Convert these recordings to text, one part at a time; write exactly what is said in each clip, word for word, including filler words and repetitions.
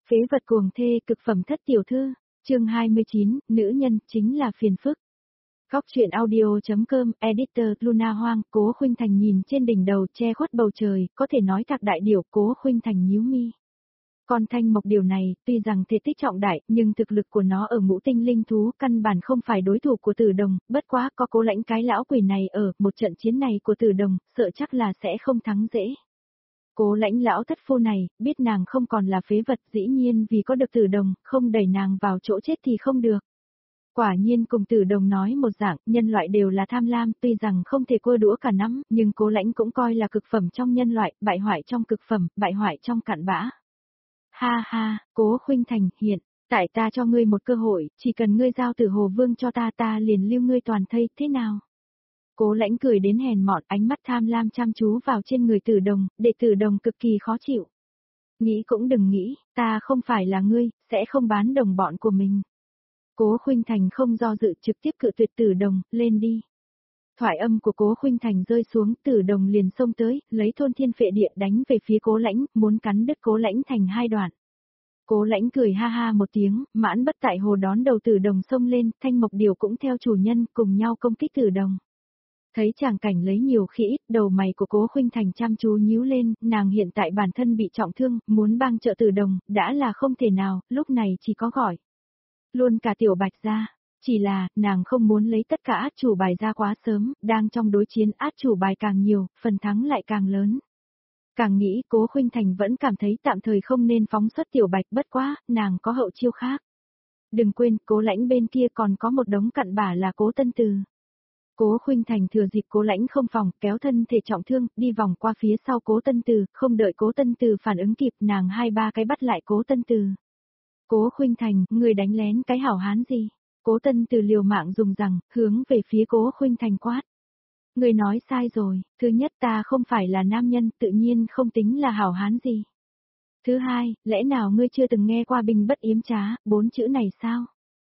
Phế vật cuồng thê cực phẩm thất tiểu thư, chương hai mươi chín, nữ nhân chính là phiền phức. Góc truyện audio.com, editor Luna Hoang, Cố Khuynh Thành nhìn trên đỉnh đầu che khuất bầu trời, có thể nói thạc đại điểu. Cố Khuynh Thành nhíu mi. Con thanh mộc điều này, tuy rằng thể tích trọng đại, nhưng thực lực của nó ở ngũ tinh linh thú căn bản không phải đối thủ của Tử Đồng, bất quá có Cố Lãnh cái lão quỷ này ở, một trận chiến này của Tử Đồng, sợ chắc là sẽ không thắng dễ. Cố Lãnh lão thất phu này, biết nàng không còn là phế vật, dĩ nhiên vì có được Tử Đồng, không đẩy nàng vào chỗ chết thì không được. Quả nhiên cùng Tử Đồng nói một dạng, nhân loại đều là tham lam, tuy rằng không thể cua đũa cả nắm, nhưng Cố Lãnh cũng coi là cực phẩm trong nhân loại, bại hoại trong cực phẩm, bại hoại trong cặn bã. Ha ha, Cố Khuynh Thành, hiện, tại ta cho ngươi một cơ hội, chỉ cần ngươi giao Tử Hồ Vương cho ta ta liền lưu ngươi toàn thây, thế nào? Cố Lãnh cười đến hèn mọn, ánh mắt tham lam chăm chú vào trên người Tử Đồng, để Tử Đồng cực kỳ khó chịu. Nghĩ cũng đừng nghĩ, ta không phải là ngươi, sẽ không bán đồng bọn của mình. Cố Khuynh Thành không do dự trực tiếp cự tuyệt Tử Đồng, lên đi. Thoại âm của Cố Khuynh Thành rơi xuống, Tử Đồng liền xông tới, lấy thôn thiên phệ địa đánh về phía Cố Lãnh, muốn cắn đứt Cố Lãnh thành hai đoạn. Cố Lãnh cười ha ha một tiếng, mãn bất tại hồ đón đầu Tử Đồng xông lên, thanh mộc điều cũng theo chủ nhân cùng nhau công kích Tử Đồng. Thấy chàng cảnh lấy nhiều khi ít, đầu mày của Cố Khuynh Thành chăm chú nhíu lên, nàng hiện tại bản thân bị trọng thương, muốn bang trợ Tử Đồng, đã là không thể nào, lúc này chỉ có gọi. Luôn cả Tiểu Bạch ra, chỉ là, nàng không muốn lấy tất cả át chủ bài ra quá sớm, đang trong đối chiến át chủ bài càng nhiều, phần thắng lại càng lớn. Càng nghĩ Cố Khuynh Thành vẫn cảm thấy tạm thời không nên phóng xuất Tiểu Bạch, bất quá, nàng có hậu chiêu khác. Đừng quên, Cố Lãnh bên kia còn có một đống cặn bã là Cố Tân Từ. Cố Khuynh Thành thừa dịp Cố Lãnh không phòng, kéo thân thể trọng thương, đi vòng qua phía sau Cố Tân Từ, không đợi Cố Tân Từ phản ứng kịp, nàng hai ba cái bắt lại Cố Tân Từ. Cố Khuynh Thành, người đánh lén cái hảo hán gì? Cố Tân Từ liều mạng dùng rằng, hướng về phía Cố Khuynh Thành quát. Người nói sai rồi, thứ nhất ta không phải là nam nhân, tự nhiên không tính là hảo hán gì. Thứ hai, lẽ nào ngươi chưa từng nghe qua binh bất yếm trá, bốn chữ này sao?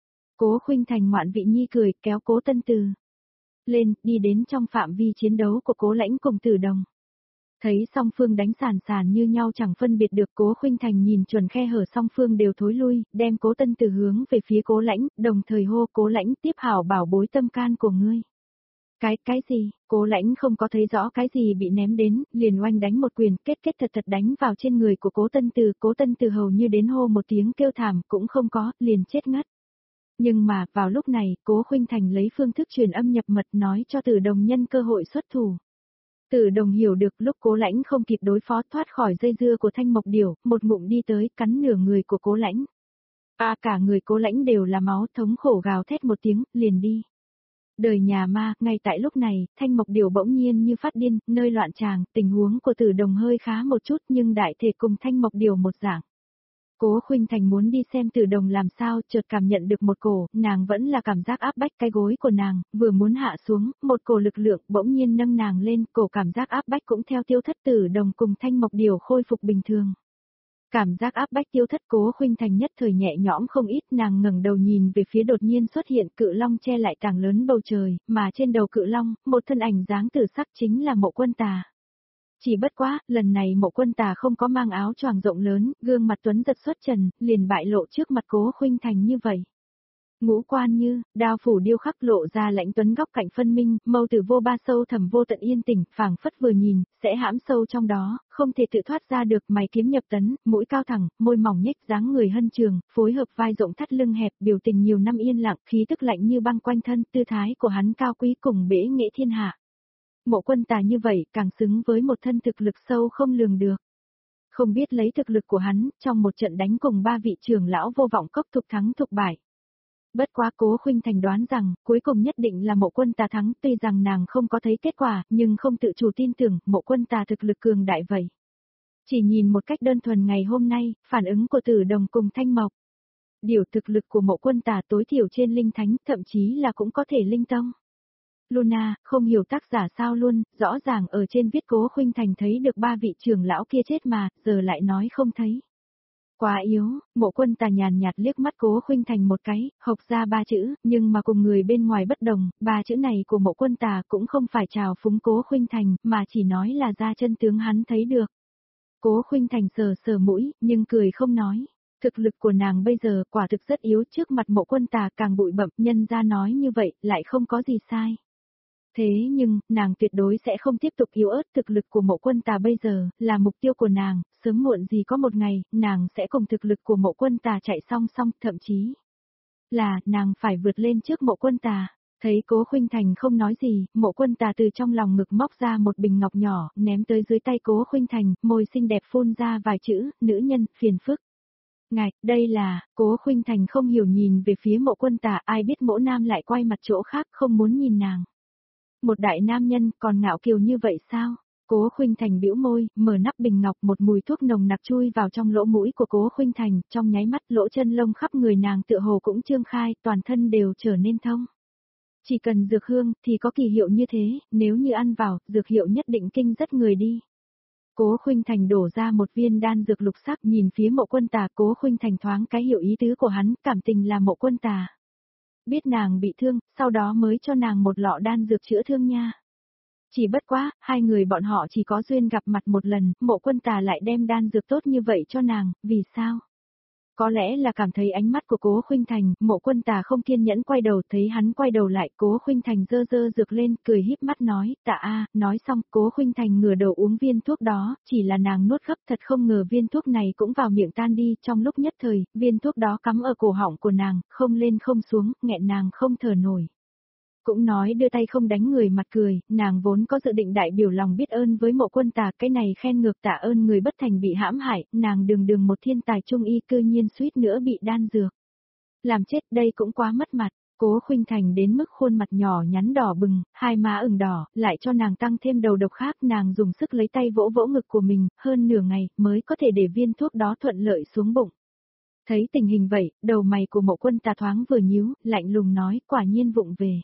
Cố Khuynh Thành ngoạn vị nhi cười, kéo Cố Tân Từ lên, đi đến trong phạm vi chiến đấu của Cố Lãnh cùng Tử Đồng. Thấy song phương đánh sàn sàn như nhau chẳng phân biệt được, Cố Khuynh Thành nhìn chuẩn khe hở song phương đều thối lui, đem Cố Tân Từ hướng về phía Cố Lãnh, đồng thời hô Cố Lãnh tiếp hảo bảo bối tâm can của ngươi. Cái, cái gì, Cố Lãnh không có thấy rõ cái gì bị ném đến, liền oanh đánh một quyền, kết kết thật thật đánh vào trên người của Cố Tân Từ, Cố Tân Từ hầu như đến hô một tiếng kêu thảm, cũng không có, liền chết ngất. Nhưng mà, vào lúc này, Cố Khuynh Thành lấy phương thức truyền âm nhập mật nói cho Tử Đồng nhân cơ hội xuất thủ. Tử Đồng hiểu được lúc Cố Lãnh không kịp đối phó thoát khỏi dây dưa của thanh mộc điểu, một ngụm đi tới, cắn nửa người của Cố Lãnh. À cả người Cố Lãnh đều là máu, thống khổ gào thét một tiếng, liền đi. Đời nhà ma, ngay tại lúc này, thanh mộc điểu bỗng nhiên như phát điên, nơi loạn tràng, tình huống của Tử Đồng hơi khá một chút nhưng đại thể cùng thanh mộc điểu một dạng. Cố Khuynh Thành muốn đi xem Tử Đồng làm sao, chợt cảm nhận được một cổ, nàng vẫn là cảm giác áp bách cái gối của nàng, vừa muốn hạ xuống, một cổ lực lượng bỗng nhiên nâng nàng lên, cổ cảm giác áp bách cũng theo tiêu thất. Tử Đồng cùng thanh mộc điểu khôi phục bình thường. Cảm giác áp bách tiêu thất, Cố Khuynh Thành nhất thời nhẹ nhõm không ít, nàng ngẩng đầu nhìn về phía đột nhiên xuất hiện cự long che lại càng lớn bầu trời, mà trên đầu cự long, một thân ảnh dáng tử sắc chính là Mộ Quân Tà. Chỉ bất quá, lần này Mộ Quân Tà không có mang áo choàng rộng lớn, gương mặt tuấn giật xuất trần, liền bại lộ trước mặt Cố Khuynh Thành như vậy. Ngũ quan như, đao phủ điêu khắc lộ ra lãnh tuấn góc cạnh phân minh, mâu tử vô ba sâu thẳm vô tận yên tĩnh, phảng phất vừa nhìn, sẽ hãm sâu trong đó, không thể tự thoát ra được, mày kiếm nhập tấn, mũi cao thẳng, môi mỏng nhếch, dáng người hân trường, phối hợp vai rộng thắt lưng hẹp, biểu tình nhiều năm yên lặng, khí tức lạnh như băng quanh thân, tư thái của hắn cao quý cùng bể nghệ thiên hạ. Mộ Quân Tà như vậy, càng xứng với một thân thực lực sâu không lường được. Không biết lấy thực lực của hắn, trong một trận đánh cùng ba vị trưởng lão vô vọng cốc thục thắng thục bại. Bất quá Cố Khuynh Thành đoán rằng, cuối cùng nhất định là Mộ Quân Tà thắng, tuy rằng nàng không có thấy kết quả, nhưng không tự chủ tin tưởng, Mộ Quân Tà thực lực cường đại vậy. Chỉ nhìn một cách đơn thuần ngày hôm nay, phản ứng của Tử Đồng cùng Thanh Mộc. Điều thực lực của Mộ Quân Tà tối thiểu trên linh thánh, thậm chí là cũng có thể linh tông. Luna, không hiểu tác giả sao luôn, rõ ràng ở trên viết Cố Khuynh Thành thấy được ba vị trưởng lão kia chết mà, giờ lại nói không thấy. Quá yếu, Mộ Quân Tà nhàn nhạt liếc mắt Cố Khuynh Thành một cái, hộc ra ba chữ, nhưng mà cùng người bên ngoài bất đồng, ba chữ này của Mộ Quân Tà cũng không phải trào phúng Cố Khuynh Thành, mà chỉ nói là ra chân tướng hắn thấy được. Cố Khuynh Thành sờ sờ mũi, nhưng cười không nói. Thực lực của nàng bây giờ quả thực rất yếu, trước mặt Mộ Quân Tà càng bụi bặm, nhân ra nói như vậy lại không có gì sai. Thế nhưng, nàng tuyệt đối sẽ không tiếp tục yếu ớt, thực lực của Mộ Quân Tà bây giờ, là mục tiêu của nàng, sớm muộn gì có một ngày, nàng sẽ cùng thực lực của Mộ Quân Tà chạy song song, thậm chí là, nàng phải vượt lên trước Mộ Quân Tà. Thấy Cố Khuynh Thành không nói gì, Mộ Quân Tà từ trong lòng ngực móc ra một bình ngọc nhỏ, ném tới dưới tay Cố Khuynh Thành, môi xinh đẹp phun ra vài chữ, nữ nhân, phiền phức. Ngài, đây là, Cố Khuynh Thành không hiểu nhìn về phía Mộ Quân Tà, ai biết Mộ Nam lại quay mặt chỗ khác, không muốn nhìn nàng. Một đại nam nhân, còn ngạo kiều như vậy sao? Cố Khuynh Thành bĩu môi, mở nắp bình ngọc, một mùi thuốc nồng nặc chui vào trong lỗ mũi của Cố Khuynh Thành, trong nháy mắt lỗ chân lông khắp người nàng tựa hồ cũng trương khai, toàn thân đều trở nên thông. Chỉ cần dược hương thì có kỳ hiệu như thế, nếu như ăn vào, dược hiệu nhất định kinh rất người đi. Cố Khuynh Thành đổ ra một viên đan dược lục sắc, nhìn phía Mộ Quân Tà, Cố Khuynh Thành thoáng cái hiểu ý tứ của hắn, cảm tình là Mộ Quân Tà. Biết nàng bị thương, sau đó mới cho nàng một lọ đan dược chữa thương nha. Chỉ bất quá, hai người bọn họ chỉ có duyên gặp mặt một lần, Mộ Quân Tà lại đem đan dược tốt như vậy cho nàng, vì sao? Có lẽ là cảm thấy ánh mắt của Cố Khuynh Thành, Mộ Quân Tà không kiên nhẫn quay đầu, thấy hắn quay đầu lại, Cố Khuynh Thành dơ dơ dược lên, cười híp mắt nói, tạ a, nói xong, Cố Khuynh Thành ngửa đầu uống viên thuốc đó, chỉ là nàng nuốt gấp, thật không ngờ viên thuốc này cũng vào miệng tan đi, trong lúc nhất thời, viên thuốc đó cắm ở cổ họng của nàng, không lên không xuống, nghẹn nàng không thở nổi. Cũng nói đưa tay không đánh người mặt cười, nàng vốn có dự định đại biểu lòng biết ơn với Mộ Quân Tà, cái này khen ngược tạ ơn người bất thành bị hãm hại, nàng đường đường một thiên tài trung y cư nhiên suýt nữa bị đan dược. Làm chết đây cũng quá mất mặt, Cố Khuynh Thành đến mức khuôn mặt nhỏ nhắn đỏ bừng, hai má ửng đỏ, lại cho nàng tăng thêm đầu độc khác, nàng dùng sức lấy tay vỗ vỗ ngực của mình, hơn nửa ngày mới có thể để viên thuốc đó thuận lợi xuống bụng. Thấy tình hình vậy, đầu mày của Mộ Quân Tà thoáng vừa nhíu, lạnh lùng nói, quả nhiên vụng về.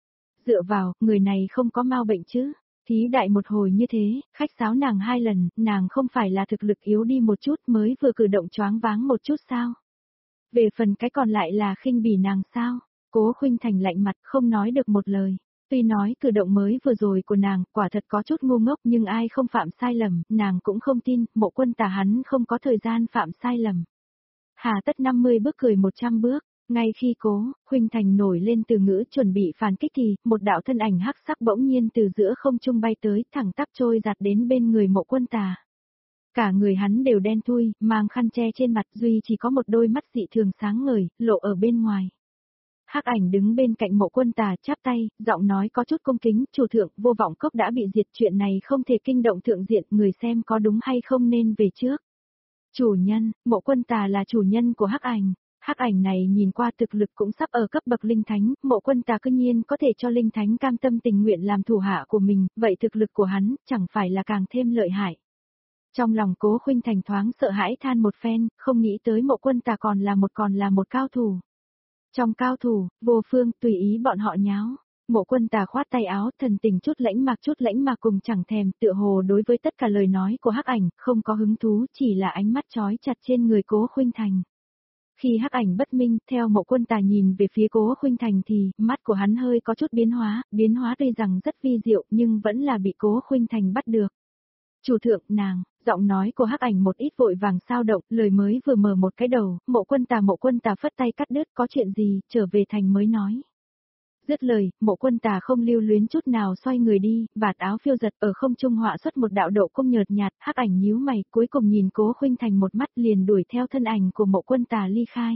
Dựa vào, người này không có mau bệnh chứ. Thí đại một hồi như thế, khách sáo nàng hai lần, nàng không phải là thực lực yếu đi một chút mới vừa cử động choáng váng một chút sao? Về phần cái còn lại là khinh bỉ nàng sao? Cố Khuynh Thành lạnh mặt không nói được một lời. Tuy nói cử động mới vừa rồi của nàng quả thật có chút ngu ngốc nhưng ai không phạm sai lầm, nàng cũng không tin, Mộ Quân Tà hắn không có thời gian phạm sai lầm. Hà tất năm mươi bước cười một trăm bước. Ngay khi Cố Khuynh Thành nổi lên từ ngữ chuẩn bị phản kích thì, một đạo thân ảnh hắc sắc bỗng nhiên từ giữa không trung bay tới, thẳng tắp trôi giạt đến bên người Mộ Quân Tà. Cả người hắn đều đen thui, mang khăn che trên mặt, duy chỉ có một đôi mắt dị thường sáng ngời, lộ ở bên ngoài. Hắc ảnh đứng bên cạnh Mộ Quân Tà, chắp tay, giọng nói có chút cung kính, chủ thượng, Vô Vọng Cốc đã bị diệt, chuyện này không thể kinh động thượng diện, người xem có đúng hay không nên về trước. Chủ nhân, Mộ Quân Tà là chủ nhân của Hắc ảnh. Hắc ảnh này nhìn qua thực lực cũng sắp ở cấp bậc linh thánh, Mộ Quân Tà cư nhiên có thể cho linh thánh cam tâm tình nguyện làm thủ hạ của mình, vậy thực lực của hắn chẳng phải là càng thêm lợi hại. Trong lòng Cố Khuynh Thành thoáng sợ hãi than một phen, không nghĩ tới Mộ Quân Tà còn là một còn là một cao thủ. Trong cao thủ, vô phương, tùy ý bọn họ nháo. Mộ Quân Tà khoát tay áo, thần tình chút lãnh mạc chút lãnh mạc cùng chẳng thèm, tựa hồ đối với tất cả lời nói của Hắc ảnh, không có hứng thú, chỉ là ánh mắt chói chặt trên người Cố Khuynh Thành. Khi Hắc ảnh bất minh, theo Mộ Quân Tà nhìn về phía Cố Khuynh Thành thì, mắt của hắn hơi có chút biến hóa, biến hóa tuy rằng rất vi diệu nhưng vẫn là bị Cố Khuynh Thành bắt được. Chủ thượng, nàng, giọng nói của Hắc ảnh một ít vội vàng sao động, lời mới vừa mở một cái đầu, Mộ Quân Tà Mộ Quân Tà phất tay cắt đứt, có chuyện gì, trở về thành mới nói. Dứt lời, Mộ Quân Tà không lưu luyến chút nào xoay người đi, vạt áo phiêu giật ở không trung họa xuất một đạo độ cung nhợt nhạt, Hắc ảnh nhíu mày, cuối cùng nhìn Cố Khuynh Thành một mắt liền đuổi theo thân ảnh của Mộ Quân Tà ly khai.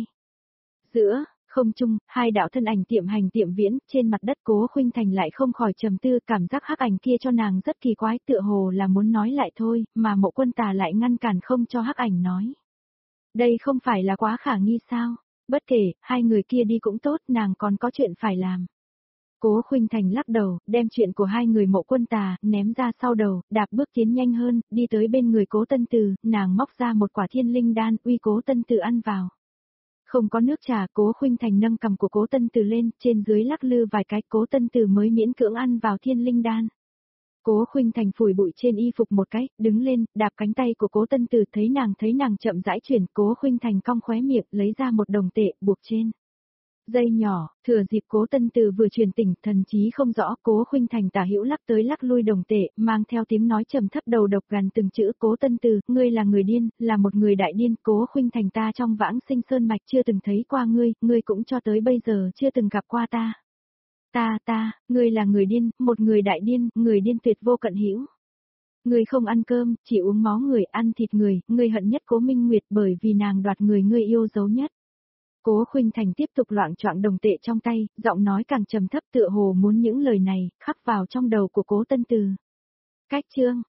Giữa không trung, hai đạo thân ảnh tiệm hành tiệm viễn, trên mặt đất Cố Khuynh Thành lại không khỏi trầm tư, cảm giác Hắc ảnh kia cho nàng rất kỳ quái, tựa hồ là muốn nói lại thôi, mà Mộ Quân Tà lại ngăn cản không cho Hắc ảnh nói. Đây không phải là quá khả nghi sao? Bất kể, hai người kia đi cũng tốt, nàng còn có chuyện phải làm. Cố Khuynh Thành lắc đầu, đem chuyện của hai người Mộ Quân Tà, ném ra sau đầu, đạp bước tiến nhanh hơn, đi tới bên người Cố Tân Từ, nàng móc ra một quả thiên linh đan, uy Cố Tân Từ ăn vào. Không có nước trà, Cố Khuynh Thành nâng cầm của Cố Tân Từ lên, trên dưới lắc lư vài cái, Cố Tân Từ mới miễn cưỡng ăn vào thiên linh đan. Cố Khuynh Thành phủi bụi trên y phục một cái, đứng lên, đạp cánh tay của Cố Tân Từ, thấy nàng thấy nàng chậm rãi chuyển, Cố Khuynh Thành cong khóe miệng, lấy ra một đồng tệ, buộc trên Dây nhỏ, thừa dịp Cố Tân Từ vừa truyền tỉnh, thần trí không rõ, Cố Khuynh Thành tả hữu lắc tới lắc lui đồng tệ, mang theo tiếng nói trầm thấp đầu độc gằn từng chữ, Cố Tân Từ, ngươi là người điên, là một người đại điên, Cố Khuynh Thành ta trong vãng sinh sơn mạch chưa từng thấy qua ngươi, ngươi cũng cho tới bây giờ chưa từng gặp qua ta. Ta, ta, ngươi là người điên, một người đại điên, người điên tuyệt vô cận hữu. Ngươi không ăn cơm, chỉ uống máu người, ăn thịt người, ngươi hận nhất Cố Minh Nguyệt bởi vì nàng đoạt người ngươi yêu dấu nhất. Cố Khuynh Thành tiếp tục loạng choạng đồng tệ trong tay, giọng nói càng trầm thấp tựa hồ muốn những lời này khắc vào trong đầu của Cố Tân Từ. Cách chương